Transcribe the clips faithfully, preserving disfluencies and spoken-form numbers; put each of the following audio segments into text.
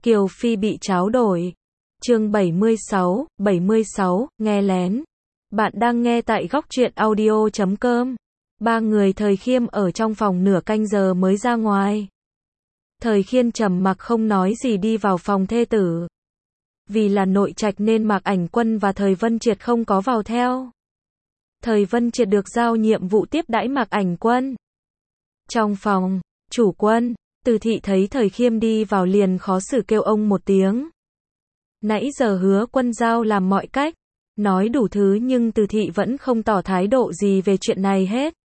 Kiều Phi bị tráo đổi. Chương bảy mươi sáu, bảy mươi sáu, nghe lén. Bạn đang nghe tại góc truyện audio chấm com. Ba người Thời Khiêm ở trong phòng nửa canh giờ mới ra ngoài. Thời Khiêm trầm mặc không nói gì đi vào phòng thê tử. Vì là nội trạch nên Mạc Ảnh Quân và Thời Vân Triệt không có vào theo. Thời Vân Triệt được giao nhiệm vụ tiếp đãi Mạc Ảnh Quân. Trong phòng, chủ quân, Từ Thị thấy Thời Khiêm đi vào liền khó xử kêu ông một tiếng. Nãy giờ Hứa Quân giao làm mọi cách, nói đủ thứ nhưng Từ Thị vẫn không tỏ thái độ gì về chuyện này hết.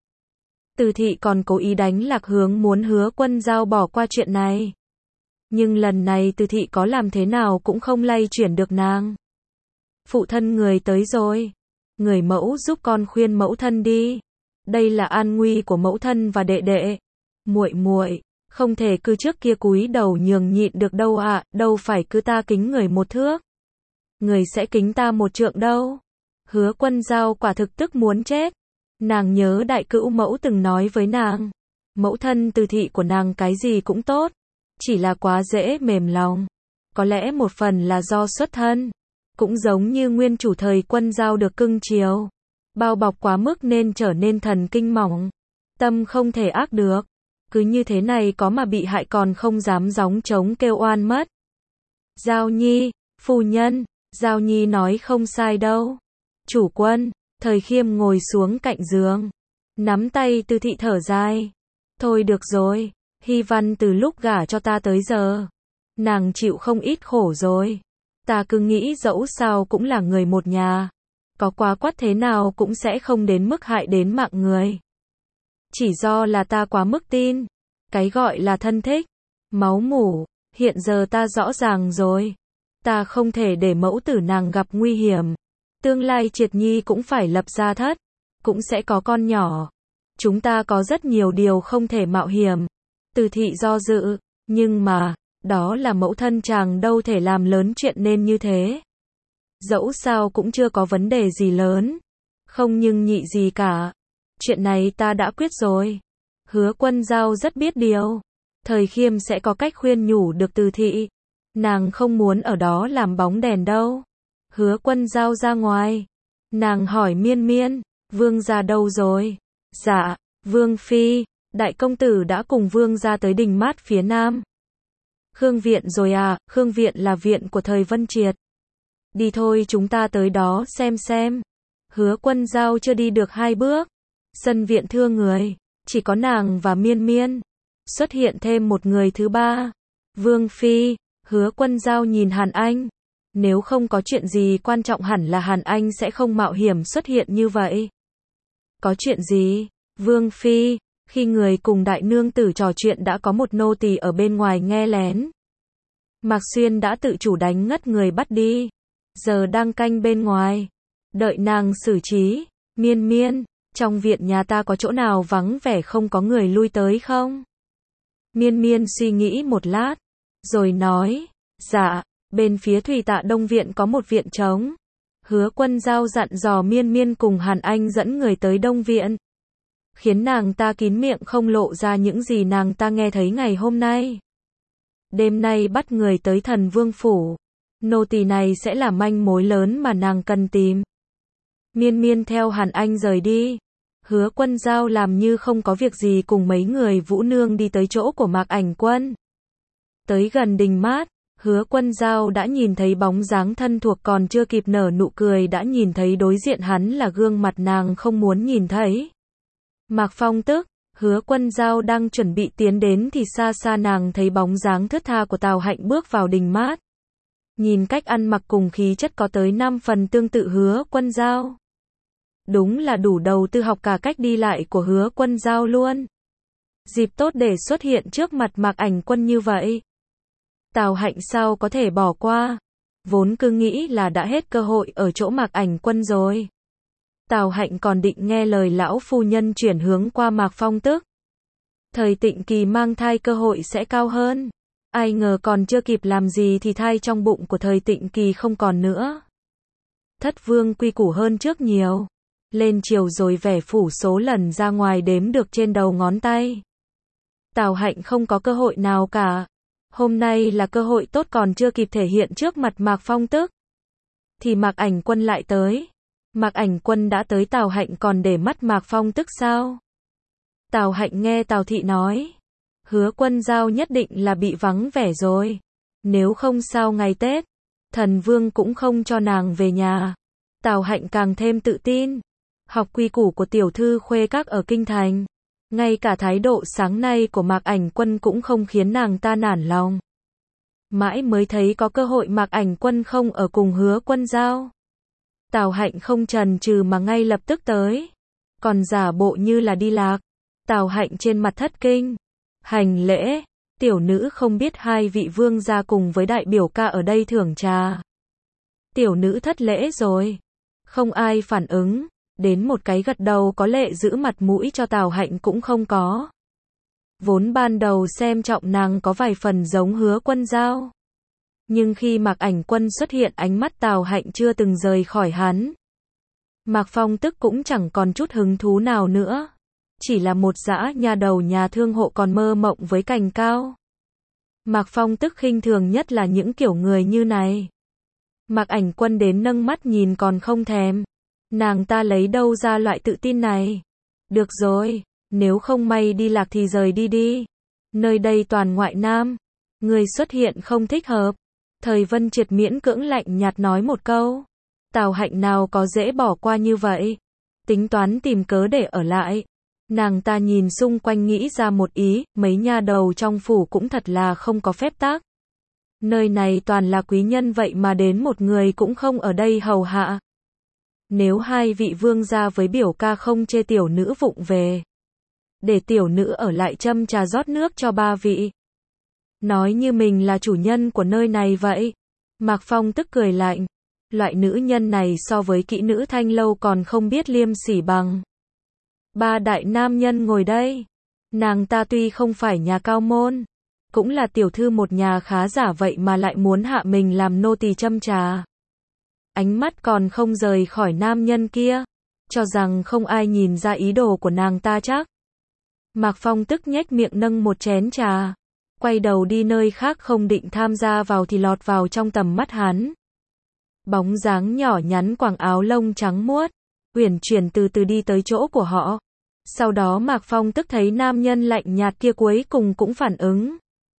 Từ Thị còn cố ý đánh lạc hướng muốn Hứa Quân giao bỏ qua chuyện này. Nhưng lần này Từ Thị có làm thế nào cũng không lay chuyển được nàng. Phụ thân người tới rồi. Người mẫu giúp con khuyên mẫu thân đi. Đây là an nguy của mẫu thân và đệ đệ. Muội muội, không thể cứ trước kia cúi đầu nhường nhịn được đâu ạ, à, đâu phải cứ ta kính người một thước. Người sẽ kính ta một trượng đâu. Hứa Quân giao quả thực tức muốn chết. Nàng nhớ đại cữu mẫu từng nói với nàng. Mẫu thân Từ Thị của nàng cái gì cũng tốt. Chỉ là quá dễ mềm lòng. Có lẽ một phần là do xuất thân. Cũng giống như nguyên chủ Thời Quân giao được cưng chiều. Bao bọc quá mức nên trở nên thần kinh mỏng. Tâm không thể ác được. Cứ như thế này có mà bị hại còn không dám gióng trống kêu oan mất. Giao Nhi, phu nhân, Giao Nhi nói không sai đâu. Chủ quân, Thời Khiêm ngồi xuống cạnh giường. Nắm tay Từ Thị thở dài. Thôi được rồi, Hy Văn từ lúc gả cho ta tới giờ. Nàng chịu không ít khổ rồi. Ta cứ nghĩ dẫu sao cũng là người một nhà. Có quá quắt thế nào cũng sẽ không đến mức hại đến mạng người. Chỉ do là ta quá mức tin. Cái gọi là thân thích, máu mủ, hiện giờ ta rõ ràng rồi. Ta không thể để mẫu tử nàng gặp nguy hiểm. Tương lai Triệt Nhi cũng phải lập gia thất. Cũng sẽ có con nhỏ. Chúng ta có rất nhiều điều không thể mạo hiểm. Từ Thị do dự, nhưng mà, đó là mẫu thân chàng đâu thể làm lớn chuyện nên như thế. Dẫu sao cũng chưa có vấn đề gì lớn. Không nhưng nhị gì cả. Chuyện này ta đã quyết rồi. Hứa Quân giao rất biết điều. Thời Khiêm sẽ có cách khuyên nhủ được Từ Thị. Nàng không muốn ở đó làm bóng đèn đâu. Hứa Quân giao ra ngoài. Nàng hỏi Miên Miên, Vương gia đâu rồi? Dạ, Vương Phi, đại công tử đã cùng Vương gia tới Đình Mát phía Nam. Khương Viện rồi à? Khương Viện là viện của Thời Vân Triệt. Đi thôi chúng ta tới đó xem xem. Hứa Quân giao chưa đi được hai bước. Sân viện thưa người, chỉ có nàng và Miên Miên. Xuất hiện thêm một người thứ ba. Vương Phi, Hứa Quân giao nhìn Hàn Anh. Nếu không có chuyện gì quan trọng hẳn là Hàn Anh sẽ không mạo hiểm xuất hiện như vậy. Có chuyện gì? Vương Phi, khi người cùng đại nương tử trò chuyện đã có một nô tỳ ở bên ngoài nghe lén. Mạc Xuyên đã tự chủ đánh ngất người bắt đi. Giờ đang canh bên ngoài. Đợi nàng xử trí. Miên Miên, trong viện nhà ta có chỗ nào vắng vẻ không có người lui tới không? Miên Miên suy nghĩ một lát. Rồi nói, dạ, bên phía Thủy Tạ Đông viện có một viện trống. Hứa Quân giao dặn dò Miên Miên cùng Hàn Anh dẫn người tới Đông viện. Khiến nàng ta kín miệng không lộ ra những gì nàng ta nghe thấy ngày hôm nay. Đêm nay bắt người tới Thần Vương Phủ. Nô tỳ này sẽ là manh mối lớn mà nàng cần tìm. Miên Miên theo Hàn Anh rời đi. Hứa Quân giao làm như không có việc gì cùng mấy người Vũ Nương đi tới chỗ của Mạc Ảnh Quân. Tới gần Đình Mát, Hứa Quân giao đã nhìn thấy bóng dáng thân thuộc còn chưa kịp nở nụ cười đã nhìn thấy đối diện hắn là gương mặt nàng không muốn nhìn thấy. Mạc Phong tức, Hứa Quân giao đang chuẩn bị tiến đến thì xa xa nàng thấy bóng dáng thướt tha của Tào Hạnh bước vào Đình Mát. Nhìn cách ăn mặc cùng khí chất có tới năm phần tương tự Hứa Quân giao. Đúng là đủ đầu tư học cả cách đi lại của Hứa Quân giao luôn. Dịp tốt để xuất hiện trước mặt Mạc Ảnh Quân như vậy. Tào Hạnh sao có thể bỏ qua. Vốn cứ nghĩ là đã hết cơ hội ở chỗ Mạc Ảnh Quân rồi. Tào Hạnh còn định nghe lời lão phu nhân chuyển hướng qua Mạc Phong tức. Thời Tịnh Kỳ mang thai cơ hội sẽ cao hơn. Ai ngờ còn chưa kịp làm gì thì thai trong bụng của Thời Tịnh Kỳ không còn nữa. Thất vương quy củ hơn trước nhiều. Lên chiều rồi vẻ phủ số lần ra ngoài đếm được trên đầu ngón tay. Tào Hạnh không có cơ hội nào cả. Hôm nay là cơ hội tốt còn chưa kịp thể hiện trước mặt Mạc Phong Tức. Thì Mạc Ảnh Quân lại tới. Mạc Ảnh Quân đã tới, Tào Hạnh còn để mắt Mạc Phong Tức sao? Tào Hạnh nghe Tào Thị nói. Hứa Quân Giao nhất định là bị vắng vẻ rồi. Nếu không sao ngày Tết, Thần Vương cũng không cho nàng về nhà. Tào Hạnh càng thêm tự tin. Học quy củ của tiểu thư khuê các ở kinh thành. Ngay cả thái độ sáng nay của Mạc Ảnh Quân cũng không khiến nàng ta nản lòng. Mãi mới thấy có cơ hội Mạc Ảnh Quân không ở cùng Hứa Quân Giao. Tào Hạnh không chần chừ mà ngay lập tức tới. Còn giả bộ như là đi lạc. Tào Hạnh trên mặt thất kinh. Hành lễ. Tiểu nữ không biết hai vị vương gia cùng với đại biểu ca ở đây thưởng trà. Tiểu nữ thất lễ rồi. Không ai phản ứng. Đến một cái gật đầu có lệ giữ mặt mũi cho Tào Hạnh cũng không có. Vốn ban đầu xem trọng nàng có vài phần giống Hứa Quân Giao. Nhưng khi Mạc Ảnh Quân xuất hiện, ánh mắt Tào Hạnh chưa từng rời khỏi hắn. Mạc Phong Tức cũng chẳng còn chút hứng thú nào nữa. Chỉ là một dã nhà đầu nhà thương hộ còn mơ mộng với cành cao. Mạc Phong Tức khinh thường nhất là những kiểu người như này. Mạc Ảnh Quân đến nâng mắt nhìn còn không thèm. Nàng ta lấy đâu ra loại tự tin này? Được rồi, nếu không may đi lạc thì rời đi đi. Nơi đây toàn ngoại nam. Người xuất hiện không thích hợp. Thời Vân Triệt miễn cưỡng lạnh nhạt nói một câu. Tào Hạnh nào có dễ bỏ qua như vậy. Tính toán tìm cớ để ở lại. Nàng ta nhìn xung quanh nghĩ ra một ý, mấy nha đầu trong phủ cũng thật là không có phép tắc. Nơi này toàn là quý nhân vậy mà đến một người cũng không ở đây hầu hạ. Nếu hai vị vương gia với biểu ca không chê tiểu nữ vụng về. Để tiểu nữ ở lại châm trà rót nước cho ba vị. Nói như mình là chủ nhân của nơi này vậy. Mạc Phong Tức cười lạnh. Loại nữ nhân này so với kỹ nữ Thanh Lâu còn không biết liêm sỉ bằng. Ba đại nam nhân ngồi đây. Nàng ta tuy không phải nhà cao môn. Cũng là tiểu thư một nhà khá giả vậy mà lại muốn hạ mình làm nô tỳ châm trà. Ánh mắt còn không rời khỏi nam nhân kia. Cho rằng không ai nhìn ra ý đồ của nàng ta chắc. Mạc Phong Tức nhếch miệng nâng một chén trà. Quay đầu đi nơi khác không định tham gia vào thì lọt vào trong tầm mắt hắn. Bóng dáng nhỏ nhắn quàng áo lông trắng muốt. Uyển chuyển từ từ đi tới chỗ của họ. Sau đó Mạc Phong Tức thấy nam nhân lạnh nhạt kia cuối cùng cũng phản ứng.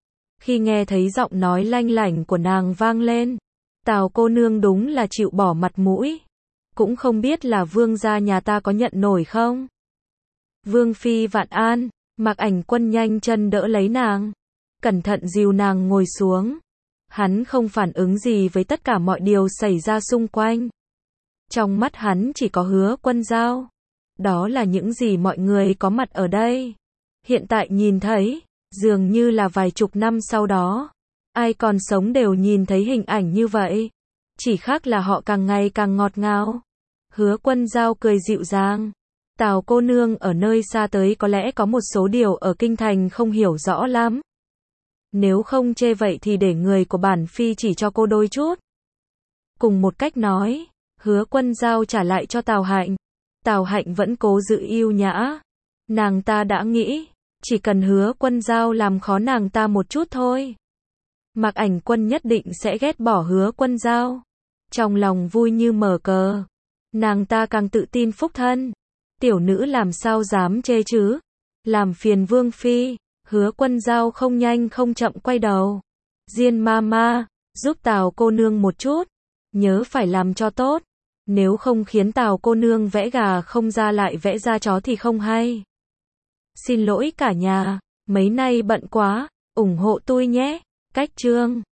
Khi nghe thấy giọng nói lanh lảnh của nàng vang lên. Tào cô nương đúng là chịu bỏ mặt mũi. Cũng không biết là vương gia nhà ta có nhận nổi không? Vương phi vạn an. Mạc Ảnh Quân nhanh chân đỡ lấy nàng. Cẩn thận dìu nàng ngồi xuống. Hắn không phản ứng gì với tất cả mọi điều xảy ra xung quanh. Trong mắt hắn chỉ có Hứa Quân Giao. Đó là những gì mọi người có mặt ở đây. Hiện tại nhìn thấy, dường như là vài chục năm sau đó. Ai còn sống đều nhìn thấy hình ảnh như vậy. Chỉ khác là họ càng ngày càng ngọt ngào. Hứa Quân Giao cười dịu dàng. Tào cô nương ở nơi xa tới có lẽ có một số điều ở kinh thành không hiểu rõ lắm. Nếu không chê vậy thì để người của bản phi chỉ cho cô đôi chút. Cùng một cách nói, Hứa Quân Giao trả lại cho Tào Hạnh. Tào Hạnh vẫn cố giữ yêu nhã. Nàng ta đã nghĩ, chỉ cần Hứa Quân Giao làm khó nàng ta một chút thôi. Mạc Ảnh Quân nhất định sẽ ghét bỏ Hứa Quân Giao. Trong lòng vui như mở cờ. Nàng ta càng tự tin phúc thân. Tiểu nữ làm sao dám chê chứ. Làm phiền vương phi. Hứa Quân Giao không nhanh không chậm quay đầu. Diên ma ma, giúp Tào cô nương một chút. Nhớ phải làm cho tốt. Nếu không khiến Tào cô nương vẽ gà không ra lại vẽ ra chó thì không hay. Xin lỗi cả nhà, mấy nay bận quá, ủng hộ tôi nhé. Cách chương